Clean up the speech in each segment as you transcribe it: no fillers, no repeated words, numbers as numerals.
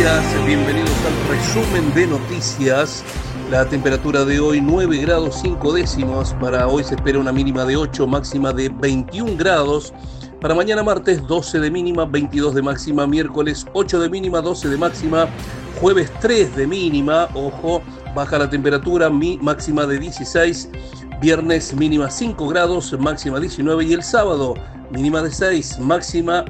días, bienvenidos al resumen de noticias. La temperatura de hoy 9 grados 5 décimos, para hoy se espera una mínima de 8, máxima de 21 grados. Para mañana martes 12 de mínima, 22 de máxima, miércoles 8 de mínima, 12 de máxima, jueves 3 de mínima, ojo, baja la temperatura, máxima de 16, viernes mínima 5 grados, máxima 19 y el sábado mínima de 6, máxima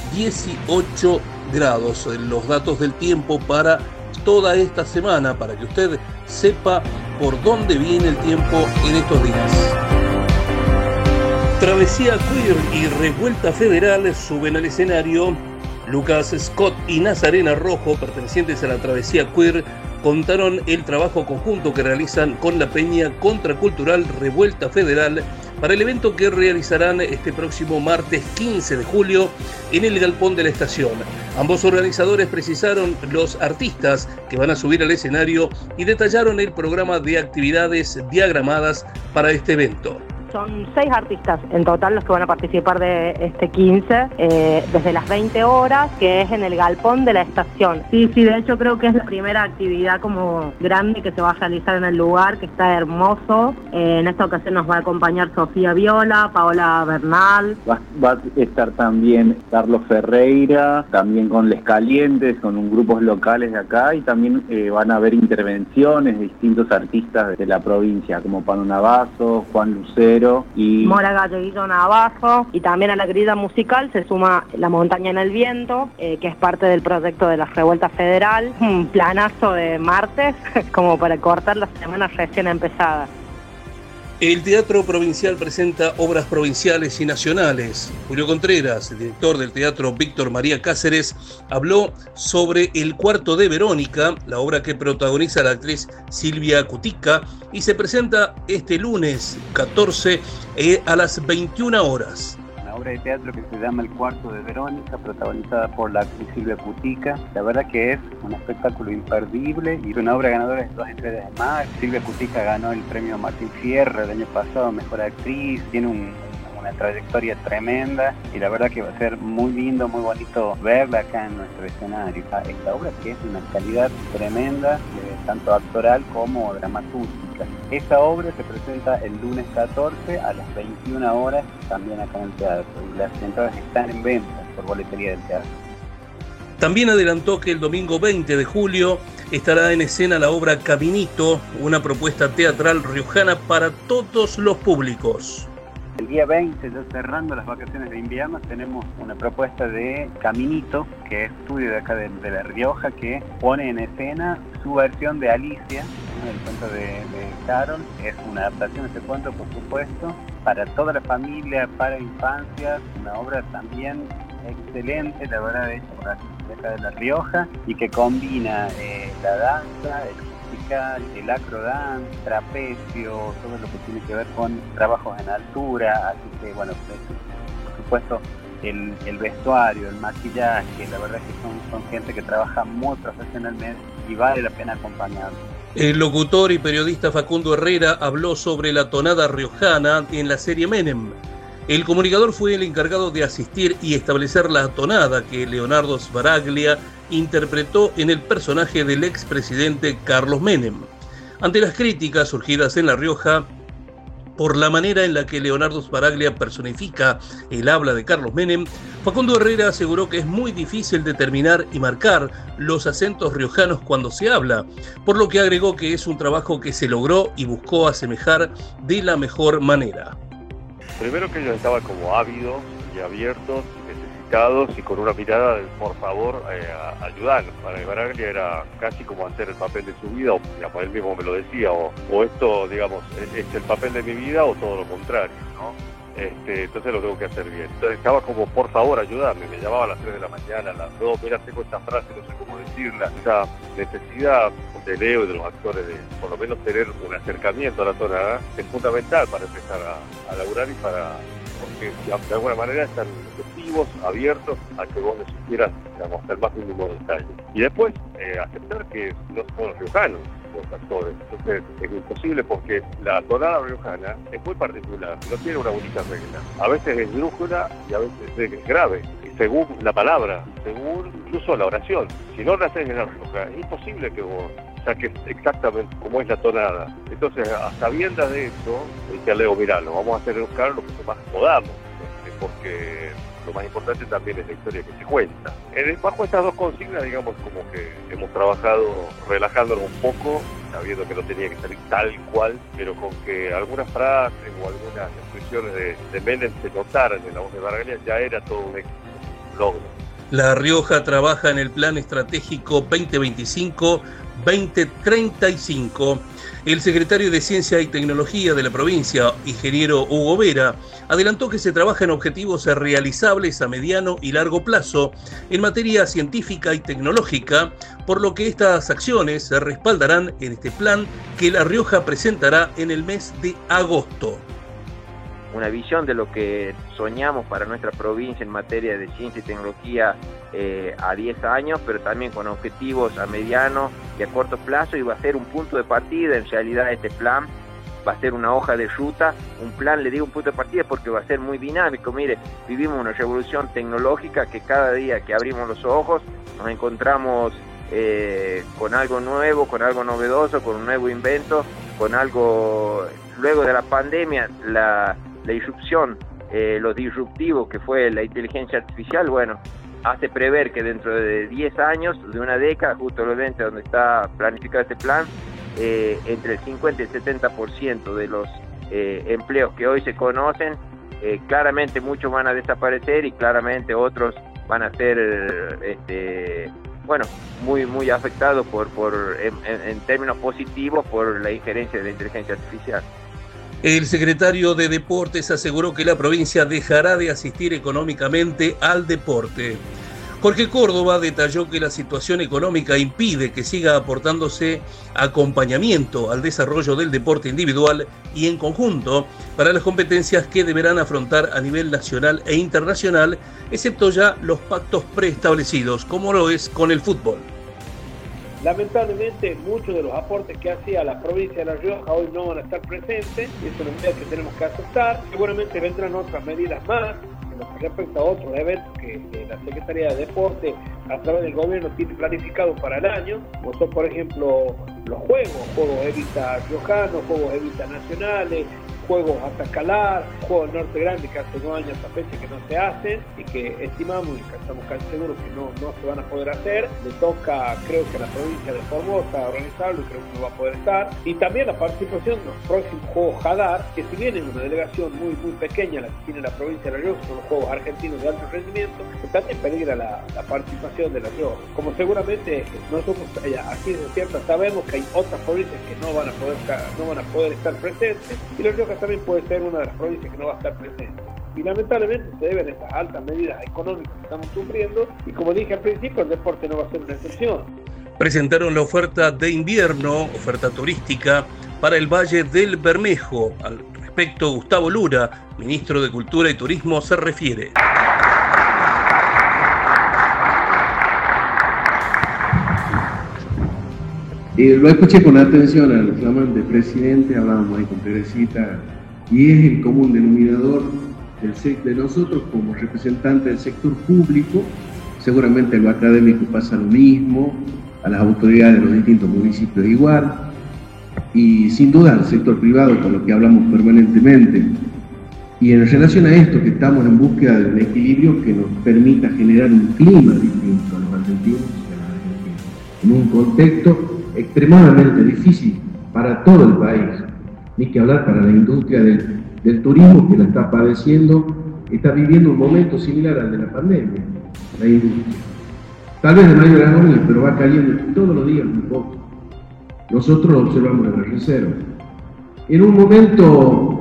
18 grados. Los datos del tiempo para toda esta semana, para que usted sepa por dónde viene el tiempo en estos días. Travesía Queer y Revuelta Federal suben al escenario. Lucas Scott y Nazarena Rojo, pertenecientes a la Travesía Queer, contaron el trabajo conjunto que realizan con la peña contracultural Revuelta Federal para el evento que realizarán este próximo martes 15 de julio en el galpón de la estación. Ambos organizadores precisaron los artistas que van a subir al escenario y detallaron el programa de actividades diagramadas para este evento. Son 6 artistas en total los que van a participar de este 15, desde las 20 horas, que es en el galpón de la estación. Sí, de hecho creo que es la primera actividad como grande que se va a realizar en el lugar, que está hermoso. En esta ocasión nos va a acompañar Sofía Viola, Paola Bernal. Va a estar también Carlos Ferreira, también con Les Calientes, con un grupos locales de acá, y también van a haber intervenciones de distintos artistas de la provincia, como Pano Navazo, Juan Lucero, y Mora Galleguillo Navajo. Y también a la grilla musical se suma La Montaña en el Viento, que es parte del proyecto de la Revuelta Federal. Un planazo de martes, como para cortar la semana recién empezada. El Teatro Provincial presenta obras provinciales y nacionales. Julio Contreras, director del Teatro Víctor María Cáceres, habló sobre El Cuarto de Verónica, la obra que protagoniza la actriz Silvia Cutica, y se presenta este lunes 14 a las 21 horas. Una obra de teatro que se llama El Cuarto de Verónica, protagonizada por la actriz Silvia Cutica. La verdad que es un espectáculo imperdible y una obra ganadora de 2 estrellas más. Silvia Cutica ganó el premio Martín Fierro el año pasado, Mejor Actriz. Tiene una trayectoria tremenda y la verdad que va a ser muy lindo, muy bonito verla acá en nuestro escenario. Esta obra que es de una calidad tremenda, tanto actoral como dramatúrgica. Esta obra se presenta el lunes 14 a las 21 horas también acá en el teatro. Las entradas están en venta por boletería del teatro. También adelantó que el domingo 20 de julio estará en escena la obra Caminito, una propuesta teatral riojana para todos los públicos. El día 20, ya cerrando las vacaciones de invierno, tenemos una propuesta de Caminito, que es estudio de acá de La Rioja, que pone en escena su versión de Alicia, ¿no? El cuento de Carol. Es una adaptación de este cuento, por supuesto, para toda la familia, para infancias, una obra también excelente, la verdad, hecha por la Biblioteca de La Rioja, y que combina la danza, el acrodance, trapecio, todo lo que tiene que ver con trabajos en altura, así que bueno, por supuesto el vestuario, el maquillaje, la verdad que son gente que trabaja muy profesionalmente y vale la pena acompañarlos. El locutor y periodista Facundo Herrera habló sobre la tonada riojana en la serie Menem. El comunicador fue el encargado de asistir y establecer la tonada que Leonardo Sbaraglia interpretó en el personaje del expresidente Carlos Menem. Ante las críticas surgidas en La Rioja por la manera en la que Leonardo Sbaraglia personifica el habla de Carlos Menem, Facundo Herrera aseguró que es muy difícil determinar y marcar los acentos riojanos cuando se habla, por lo que agregó que es un trabajo que se logró y buscó asemejar de la mejor manera. Primero que ellos estaban como ávidos y abiertos, necesitados y con una mirada de por favor ayudarnos. Para Sbaraglia era casi como hacer el papel de su vida, o digamos, él mismo me lo decía, o esto, digamos, es el papel de mi vida o todo lo contrario, ¿no? Entonces lo tengo que hacer bien. Entonces estaba como, por favor, ayudarme. Me llamaba a las 3 de la mañana, a las 2, mira, tengo esta frase, no sé cómo decirla. Esa necesidad de Leo y de los actores de, por lo menos, tener un acercamiento a la tonada es fundamental para empezar a laburar y porque de alguna manera están receptivos, abiertos a que vos les sugieras, digamos, hasta el más mínimo detalle. Y después, aceptar que no son los riojanos los actores. Entonces es imposible porque la tonada riojana es muy particular, no tiene una única regla. A veces es esdrújula y a veces es grave. según la palabra, según incluso la oración. Si no la haces en La Rioja, es imposible que vos saques exactamente cómo es la tonada. Entonces, a sabiendas de eso, dije a Leo, mirá, lo vamos a hacer educar lo que más podamos, porque lo más importante también es la historia que se cuenta. Bajo estas dos consignas, digamos, como que hemos trabajado relajándonos un poco, sabiendo que no tenía que salir tal cual, pero con que algunas frases o algunas expresiones de Menem se notaran en la voz de Baraglia, ya era todo un éxito, un logro. La Rioja trabaja en el Plan Estratégico 2025-2035. El secretario de Ciencia y Tecnología de la provincia, ingeniero Hugo Vera, adelantó que se trabaja en objetivos realizables a mediano y largo plazo en materia científica y tecnológica, por lo que estas acciones se respaldarán en este plan que La Rioja presentará en el mes de agosto. Una visión de lo que soñamos para nuestra provincia en materia de ciencia y tecnología a 10 años, pero también con objetivos a mediano y a corto plazo, y va a ser un punto de partida. En realidad este plan va a ser una hoja de ruta, un plan, le digo un punto de partida porque va a ser muy dinámico. Mire, vivimos una revolución tecnológica que cada día que abrimos los ojos nos encontramos con algo nuevo, con algo novedoso, con un nuevo invento, con algo, luego de la pandemia, la disrupción, lo disruptivo que fue la inteligencia artificial, bueno, hace prever que dentro de 10 años, de una década, justo obviamente donde está planificado este plan, entre el 50 y el 70% de los empleos que hoy se conocen, claramente muchos van a desaparecer y claramente otros van a ser muy afectados en términos positivos por la injerencia de la inteligencia artificial. El secretario de Deportes aseguró que la provincia dejará de asistir económicamente al deporte. Jorge Córdoba detalló que la situación económica impide que siga aportándose acompañamiento al desarrollo del deporte individual y en conjunto para las competencias que deberán afrontar a nivel nacional e internacional, excepto ya los pactos preestablecidos, como lo es con el fútbol. Lamentablemente, muchos de los aportes que hacía la provincia de La Rioja hoy no van a estar presentes, y es una medida que tenemos que aceptar. Seguramente vendrán otras medidas más en lo que respecta a otros eventos que la Secretaría de Deporte a través del gobierno tiene planificado para el año, como son, por ejemplo, los Juegos Evita riojanos, Juegos Evita nacionales, Juegos hasta Calar, Juegos Norte Grande, que hace 2 años hasta fecha que no se hacen y que estimamos y que estamos casi seguros que no se van a poder hacer. Le toca, creo que a la provincia de Formosa organizarlo y creo que no va a poder estar. Y también la participación en los próximos Juegos Jadar, que si bien es una delegación muy muy pequeña la que tiene la provincia de La Rioja, son los Juegos Argentinos de alto rendimiento, que también peligra la participación de La Rioja. Como seguramente nosotros aquí de cierta sabemos que hay otras provincias que no van a poder estar presentes, y La Rioja también puede ser una de las provincias que no va a estar presente. Y lamentablemente se deben a estas altas medidas económicas que estamos sufriendo, y como dije al principio, el deporte no va a ser una excepción. Presentaron la oferta de invierno, oferta turística para el Valle del Bermejo. Al respecto, Gustavo Lura, ministro de Cultura y Turismo, se refiere. Lo escuché con atención al flamante presidente, hablábamos ahí con Teresita, y es el común denominador de nosotros como representantes del sector público. Seguramente a lo académico pasa lo mismo, a las autoridades de los distintos municipios igual, y sin duda al sector privado, con lo que hablamos permanentemente. Y en relación a esto, que estamos en búsqueda de un equilibrio que nos permita generar un clima distinto a los argentinos y a las argentinas, en un contexto extremadamente difícil para todo el país, ni que hablar para la industria del turismo, que la está padeciendo, está viviendo un momento similar al de la pandemia, la industria. Tal vez de mayor agonía, pero va cayendo todos los días un poco. Nosotros lo observamos en la reserva. En un momento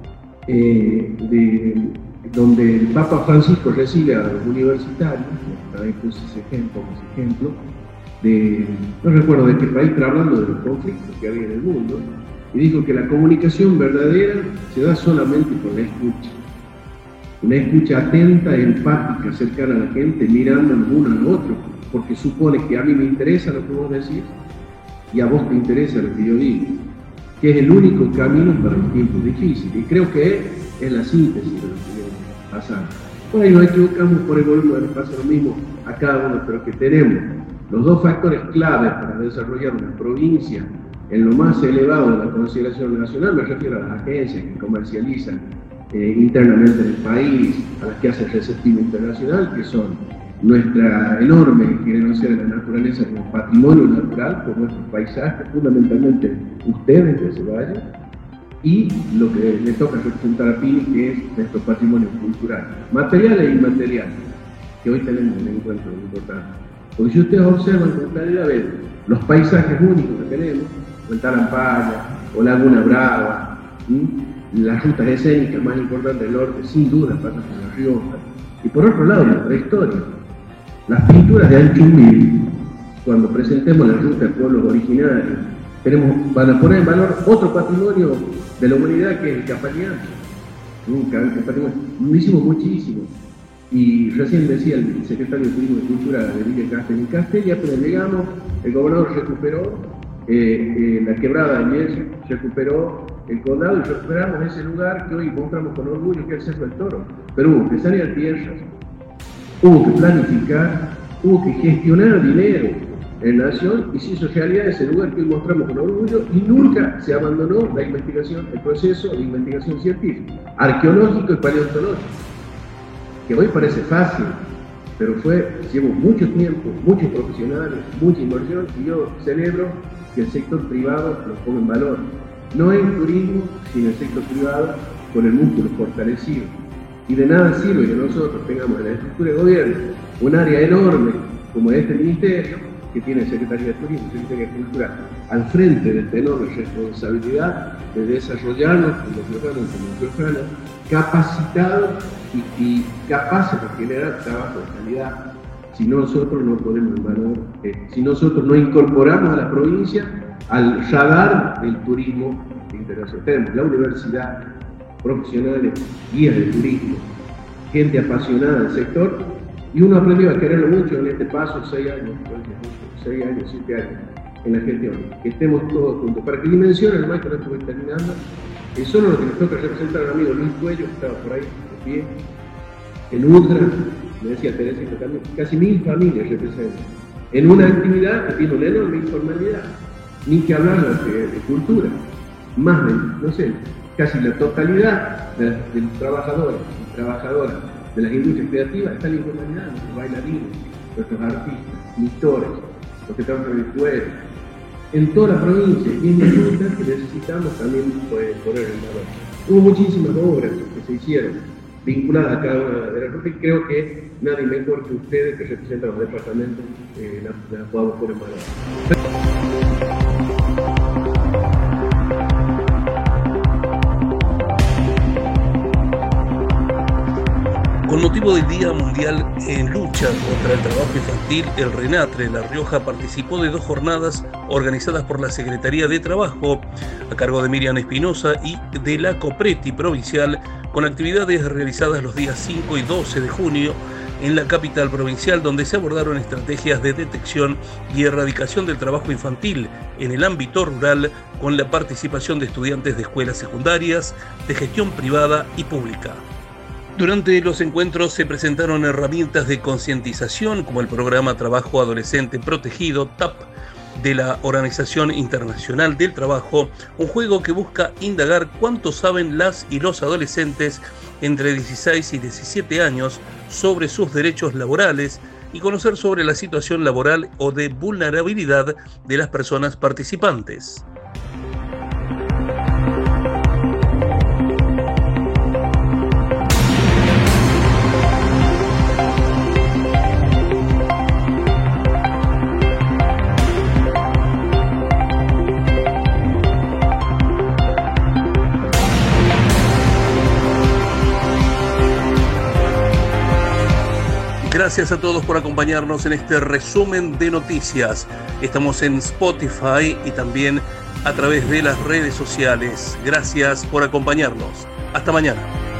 donde el Papa Francisco recibe a los universitarios, también puse ese ejemplo, no recuerdo de qué país, pero hablando de los conflictos que había en el mundo, y dijo que la comunicación verdadera se da solamente con la escucha. Una escucha atenta, empática, cercana a la gente, mirándonos uno al otro, porque supone que a mí me interesa lo que vos decís y a vos te interesa lo que yo digo, que es el único camino para los tiempos difíciles. Y creo que es la síntesis de lo que viene pasando. Por ahí nos equivocamos, por el volumen nos pasa lo mismo a cada uno, pero que tenemos los dos factores clave para desarrollar una provincia en lo más elevado de la consideración nacional. Me refiero a las agencias que comercializan internamente en el país, a las que hacen receptivo internacional, que son nuestra enorme generosidad de la naturaleza como patrimonio natural, por nuestros paisajes, fundamentalmente ustedes de Ceballos, y lo que le toca representar a Pini, que es nuestro patrimonio cultural, material e inmaterial, que hoy tenemos un encuentro importante. Porque si ustedes observan con claridad, ven los paisajes únicos que tenemos, o el Talampaya, o Laguna Brava, las rutas escénicas más importantes del norte, sin duda pasan por La Rioja. Y por otro lado, nuestra historia. Las pinturas de Anchumil, cuando presentemos la ruta de pueblos originarios, van a poner en valor otro patrimonio de la humanidad, que es el Capayán. Lo hicimos muchísimo. Y recién decía el secretario de Turismo y Cultura de Villa Castel, en Castella, pero llegamos, el gobernador recuperó la quebrada de Miel, recuperó el condado y recuperamos ese lugar que hoy mostramos con orgullo, que es el Cerro del Toro. Pero hubo que salir tierras, hubo que planificar, hubo que gestionar dinero en Nación, y se hizo realidad ese lugar que hoy mostramos con orgullo, y nunca se abandonó la investigación, el proceso de investigación científica, arqueológico y paleontológico, que hoy parece fácil, pero llevó mucho tiempo, muchos profesionales, mucha inversión, y yo celebro que el sector privado lo ponga en valor. No hay turismo sin el sector privado con el músculo fortalecido. Y de nada sirve que nosotros tengamos en la estructura de gobierno un área enorme como este ministerio, que tiene Secretaría de Turismo, Secretaría de Cultura, al frente de esta enorme responsabilidad de desarrollarnos como ciudadanos, como ciudadanas, capacitados y capaces de generar trabajo de calidad. Si nosotros no ponemos en valor, si nosotros no incorporamos a la provincia al radar del turismo internacional. Tenemos la universidad, profesionales, guías de turismo, gente apasionada del sector, y uno aprendió a quererlo mucho en este paso, 6 años, 7 años, en la gestión. Que estemos todos juntos, para que dimensionen, el maestro estuvo terminando, es solo lo que nos toca representar al amigo Luis Cuello, que estaba por ahí, de pie, en Ultra, me decía Teresita también, casi 1000 familias representan, en una actividad que tiene una enorme informalidad, ni que hablar de cultura, más de, no sé, casi la totalidad de los trabajadores y trabajadoras de las industrias creativas está en la informalidad, nuestros bailarines, nuestros artistas, pintores, los que trabajan en el cuero, en toda la provincia, y en rutas que necesitamos también poner en valor. Hubo muchísimas obras que se hicieron vinculadas a cada una de las rutas, y creo que nadie mejor que ustedes, que representan los departamentos, las podamos poner en valor. Con motivo del Día Mundial en Lucha contra el Trabajo Infantil, el RENATRE La Rioja participó de 2 jornadas organizadas por la Secretaría de Trabajo, a cargo de Miriam Espinosa, y de la COPRETI provincial, con actividades realizadas los días 5 y 12 de junio en la capital provincial, donde se abordaron estrategias de detección y erradicación del trabajo infantil en el ámbito rural, con la participación de estudiantes de escuelas secundarias, de gestión privada y pública. Durante los encuentros se presentaron herramientas de concientización como el programa Trabajo Adolescente Protegido, TAP, de la Organización Internacional del Trabajo, un juego que busca indagar cuánto saben las y los adolescentes entre 16 y 17 años sobre sus derechos laborales y conocer sobre la situación laboral o de vulnerabilidad de las personas participantes. Gracias a todos por acompañarnos en este resumen de noticias. Estamos en Spotify y también a través de las redes sociales. Gracias por acompañarnos. Hasta mañana.